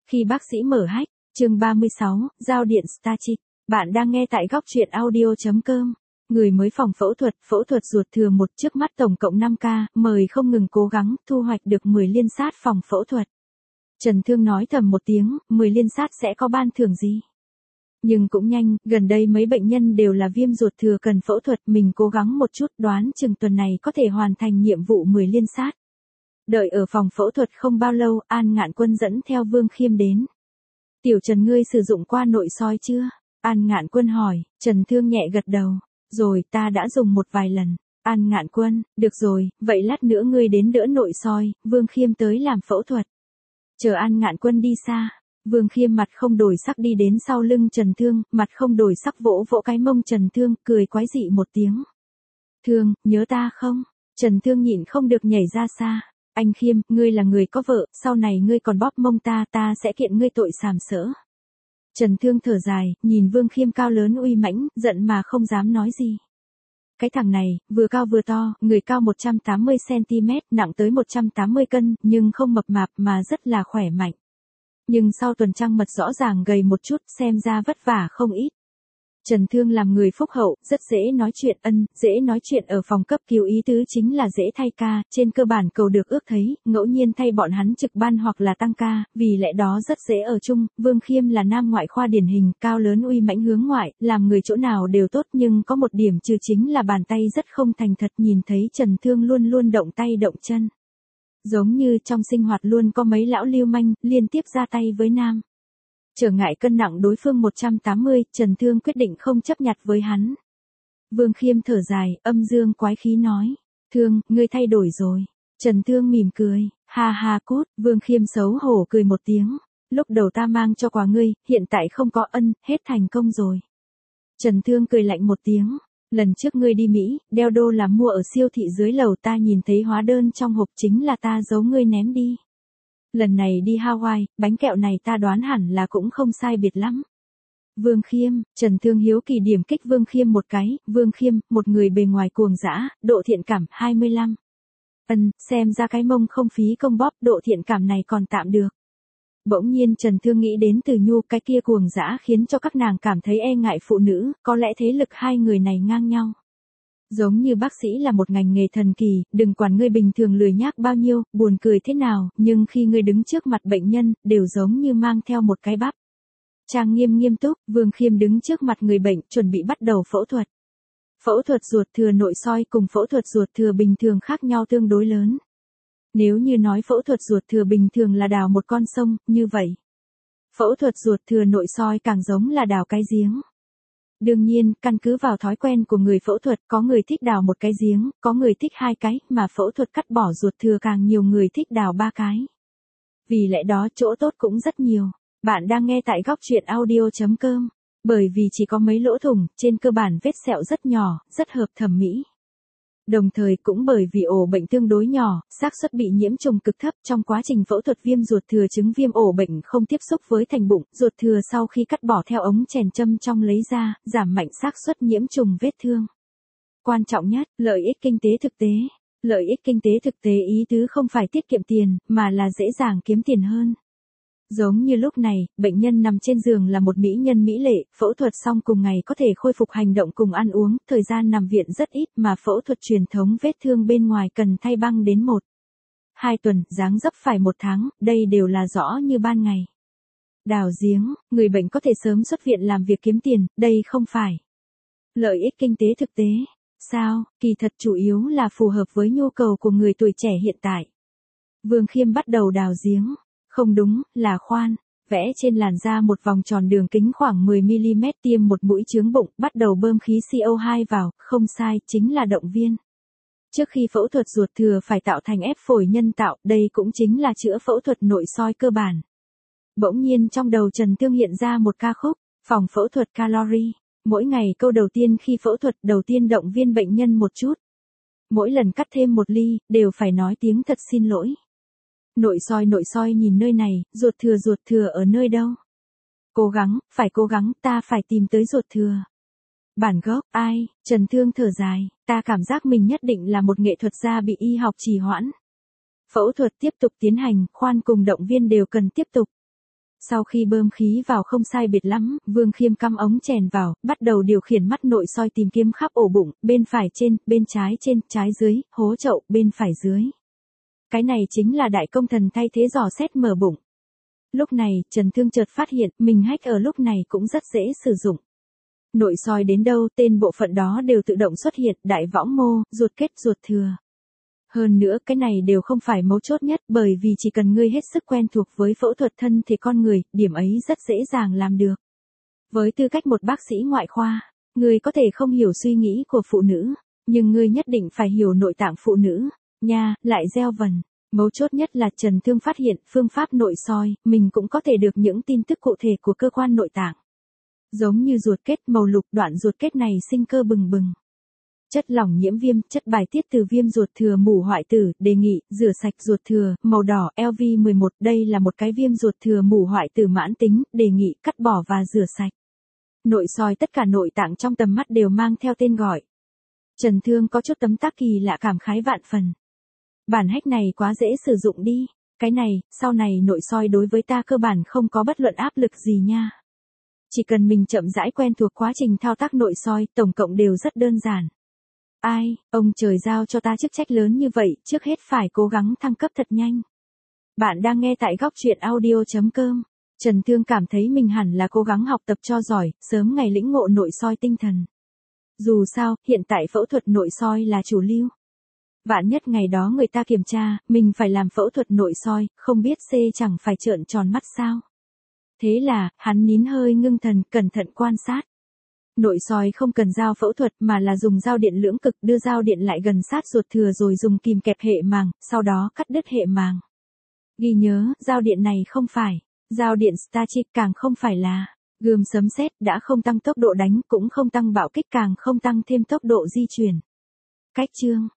Khi bác sĩ mở hách, chương 36, giao điện Starchick. Bạn đang nghe tại góc truyện audio.com. Người mới phòng phẫu thuật ruột thừa 1 trước mắt tổng cộng 5 ca, mời không ngừng cố gắng, thu hoạch được 10 liên sát phòng phẫu thuật. Trần Thương nói thầm một tiếng, 10 liên sát sẽ có ban thưởng gì? Nhưng cũng nhanh, gần đây mấy bệnh nhân đều là viêm ruột thừa cần phẫu thuật, mình cố gắng một chút, đoán chừng tuần này có thể hoàn thành nhiệm vụ 10 liên sát. Đợi ở phòng phẫu thuật không bao lâu, An Ngạn Quân dẫn theo Vương Khiêm đến. Tiểu Trần, ngươi sử dụng qua nội soi chưa? An Ngạn Quân hỏi. Trần Thương nhẹ gật đầu. Rồi, ta đã dùng một vài lần. An Ngạn Quân, được rồi, vậy lát nữa ngươi đến đỡ nội soi, Vương Khiêm tới làm phẫu thuật. Chờ An Ngạn Quân đi xa, Vương Khiêm mặt không đổi sắc đi đến sau lưng Trần Thương, mặt không đổi sắc vỗ vỗ cái mông Trần Thương, cười quái dị một tiếng. Thương, nhớ ta không? Trần Thương nhịn không được nhảy ra xa. Anh Khiêm, ngươi là người có vợ, sau này ngươi còn bóp mông ta sẽ kiện ngươi tội sàm sỡ. Trần Thương thở dài, nhìn Vương Khiêm cao lớn uy mãnh, giận mà không dám nói gì. Cái thằng này, vừa cao vừa to, người cao 180cm, nặng tới 180 cân, nhưng không mập mạp mà rất là khỏe mạnh. Nhưng sau tuần trăng mật rõ ràng gầy một chút, xem ra vất vả không ít. Trần Thương làm người phúc hậu, rất dễ nói chuyện, dễ nói chuyện ở phòng cấp cứu, ý tứ chính là dễ thay ca, trên cơ bản cầu được ước thấy, ngẫu nhiên thay bọn hắn trực ban hoặc là tăng ca, vì lẽ đó rất dễ ở chung. Vương Khiêm là nam ngoại khoa điển hình, cao lớn uy mãnh hướng ngoại, làm người chỗ nào đều tốt, nhưng có một điểm trừ chính là bàn tay rất không thành thật, nhìn thấy Trần Thương luôn luôn động tay động chân. Giống như trong sinh hoạt luôn có mấy lão lưu manh, liên tiếp ra tay với nam. Trở ngại cân nặng đối phương 180, Trần Thương quyết định không chấp nhặt với hắn. Vương Khiêm thở dài, âm dương quái khí nói. Thương, ngươi thay đổi rồi. Trần Thương mỉm cười, ha ha cút. Vương Khiêm xấu hổ cười một tiếng. Lúc đầu ta mang cho quà ngươi, hiện tại không có, hết thành công rồi. Trần Thương cười lạnh một tiếng. Lần trước ngươi đi Mỹ, đeo đô là mua ở siêu thị dưới lầu, ta nhìn thấy hóa đơn trong hộp, chính là ta giấu ngươi ném đi. Lần này đi Hawaii, bánh kẹo này ta đoán hẳn là cũng không sai biệt lắm. Vương Khiêm, Trần Thương hiếu kỳ điểm kích Vương Khiêm một cái. Vương Khiêm, một người bề ngoài cuồng dã, độ thiện cảm 25. Xem ra cái mông không phí công bóp, độ thiện cảm này còn tạm được. Bỗng nhiên Trần Thương nghĩ đến Từ Nhu, cái kia cuồng dã khiến cho các nàng cảm thấy e ngại phụ nữ, có lẽ thế lực hai người này ngang nhau. Giống như bác sĩ là một ngành nghề thần kỳ, đừng quản ngươi bình thường lười nhác bao nhiêu, buồn cười thế nào, nhưng khi ngươi đứng trước mặt bệnh nhân, đều giống như mang theo một cái bắp. Trang nghiêm nghiêm túc, Vương Khiêm đứng trước mặt người bệnh, chuẩn bị bắt đầu phẫu thuật. Phẫu thuật ruột thừa nội soi cùng phẫu thuật ruột thừa bình thường khác nhau tương đối lớn. Nếu như nói phẫu thuật ruột thừa bình thường là đào một con sông, như vậy. Phẫu thuật ruột thừa nội soi càng giống là đào cái giếng. Đương nhiên, căn cứ vào thói quen của người phẫu thuật, có người thích đào một cái giếng, có người thích 2 cái, mà phẫu thuật cắt bỏ ruột thừa càng nhiều người thích đào 3 cái. Vì lẽ đó chỗ tốt cũng rất nhiều. Bạn đang nghe tại góc truyện audio.com. Bởi vì chỉ có mấy lỗ thủng, trên cơ bản vết sẹo rất nhỏ, rất hợp thẩm mỹ. Đồng thời cũng bởi vì ổ bệnh tương đối nhỏ, xác suất bị nhiễm trùng cực thấp, trong quá trình phẫu thuật viêm ruột thừa chứng viêm ổ bệnh không tiếp xúc với thành bụng, ruột thừa sau khi cắt bỏ theo ống chèn châm trong lấy ra, giảm mạnh xác suất nhiễm trùng vết thương. Quan trọng nhất, lợi ích kinh tế thực tế. Lợi ích kinh tế thực tế ý tứ không phải tiết kiệm tiền, mà là dễ dàng kiếm tiền hơn. Giống như lúc này, bệnh nhân nằm trên giường là một mỹ nhân mỹ lệ, phẫu thuật xong cùng ngày có thể khôi phục hành động cùng ăn uống, thời gian nằm viện rất ít, mà phẫu thuật truyền thống vết thương bên ngoài cần thay băng đến 1-2 tuần, dáng dấp phải 1 tháng, đây đều là rõ như ban ngày. Đào giếng, người bệnh có thể sớm xuất viện làm việc kiếm tiền, đây không phải lợi ích kinh tế thực tế. Sao, kỳ thật chủ yếu là phù hợp với nhu cầu của người tuổi trẻ hiện tại. Vương Khiêm bắt đầu đào giếng. Không đúng, là khoan, vẽ trên làn da một vòng tròn đường kính khoảng 10mm, tiêm một mũi chướng bụng, bắt đầu bơm khí CO2 vào, không sai, chính là động viên. Trước khi phẫu thuật ruột thừa phải tạo thành ép phổi nhân tạo, đây cũng chính là chữa phẫu thuật nội soi cơ bản. Bỗng nhiên trong đầu Trần Thương hiện ra một ca khúc, phòng phẫu thuật calorie. Mỗi ngày câu đầu tiên khi phẫu thuật đầu tiên động viên bệnh nhân một chút. Mỗi lần cắt thêm 1 ly, đều phải nói tiếng thật xin lỗi. Nội soi nhìn nơi này, ruột thừa ở nơi đâu? Cố gắng, phải cố gắng, ta phải tìm tới ruột thừa. Bản gốc, ai? Trần Thương thở dài, ta cảm giác mình nhất định là một nghệ thuật gia bị y học trì hoãn. Phẫu thuật tiếp tục tiến hành, khoan cùng động viên đều cần tiếp tục. Sau khi bơm khí vào không sai biệt lắm, Vương Khiêm cắm ống chèn vào, bắt đầu điều khiển mắt nội soi tìm kiếm khắp ổ bụng, bên phải trên, trên, trái dưới, hố chậu, bên phải dưới. Cái này chính là đại công thần thay thế dò xét mở bụng. Lúc này, Trần Thương chợt phát hiện, mình hách ở lúc này cũng rất dễ sử dụng. Nội soi đến đâu, tên bộ phận đó đều tự động xuất hiện, đại võng mô, ruột kết, ruột thừa. Hơn nữa cái này đều không phải mấu chốt nhất, bởi vì chỉ cần ngươi hết sức quen thuộc với phẫu thuật thân thể con người, điểm ấy rất dễ dàng làm được. Với tư cách một bác sĩ ngoại khoa, ngươi có thể không hiểu suy nghĩ của phụ nữ, nhưng ngươi nhất định phải hiểu nội tạng phụ nữ, nha, lại gieo vần. Mấu chốt nhất là Trần Thương phát hiện phương pháp nội soi, mình cũng có thể được những tin tức cụ thể của cơ quan nội tạng. Giống như ruột kết màu lục, đoạn ruột kết này sinh cơ bừng bừng. Chất lỏng nhiễm viêm, chất bài tiết từ viêm ruột thừa mủ hoại tử, đề nghị, rửa sạch ruột thừa, màu đỏ, LV11, đây là một cái viêm ruột thừa mủ hoại tử mãn tính, đề nghị, cắt bỏ và rửa sạch. Nội soi tất cả nội tạng trong tầm mắt đều mang theo tên gọi. Trần Thương có chút tấm tắc kỳ lạ cảm khái vạn phần. Bản hack này quá dễ sử dụng đi, cái này, sau này nội soi đối với ta cơ bản không có bất luận áp lực gì nha. Chỉ cần mình chậm rãi quen thuộc quá trình thao tác nội soi, tổng cộng đều rất đơn giản. Ai, ông trời giao cho ta chức trách lớn như vậy, trước hết phải cố gắng thăng cấp thật nhanh. Bạn đang nghe tại góc truyện audio.com. Trần Thương cảm thấy mình hẳn là cố gắng học tập cho giỏi, sớm ngày lĩnh ngộ nội soi tinh thần. Dù sao, hiện tại phẫu thuật nội soi là chủ lưu. Vạn nhất ngày đó người ta kiểm tra, mình phải làm phẫu thuật nội soi, không biết C chẳng phải trợn tròn mắt sao. Thế là, hắn nín hơi ngưng thần, cẩn thận quan sát. Nội soi không cần dao phẫu thuật mà là dùng dao điện lưỡng cực đưa dao điện lại gần sát ruột thừa rồi dùng kìm kẹp hệ màng, sau đó cắt đứt hệ màng. Ghi nhớ, dao điện này không phải, dao điện Starchick càng không phải là, gươm sấm sét đã không tăng tốc độ đánh cũng không tăng bạo kích càng không tăng thêm tốc độ di chuyển. Cách chương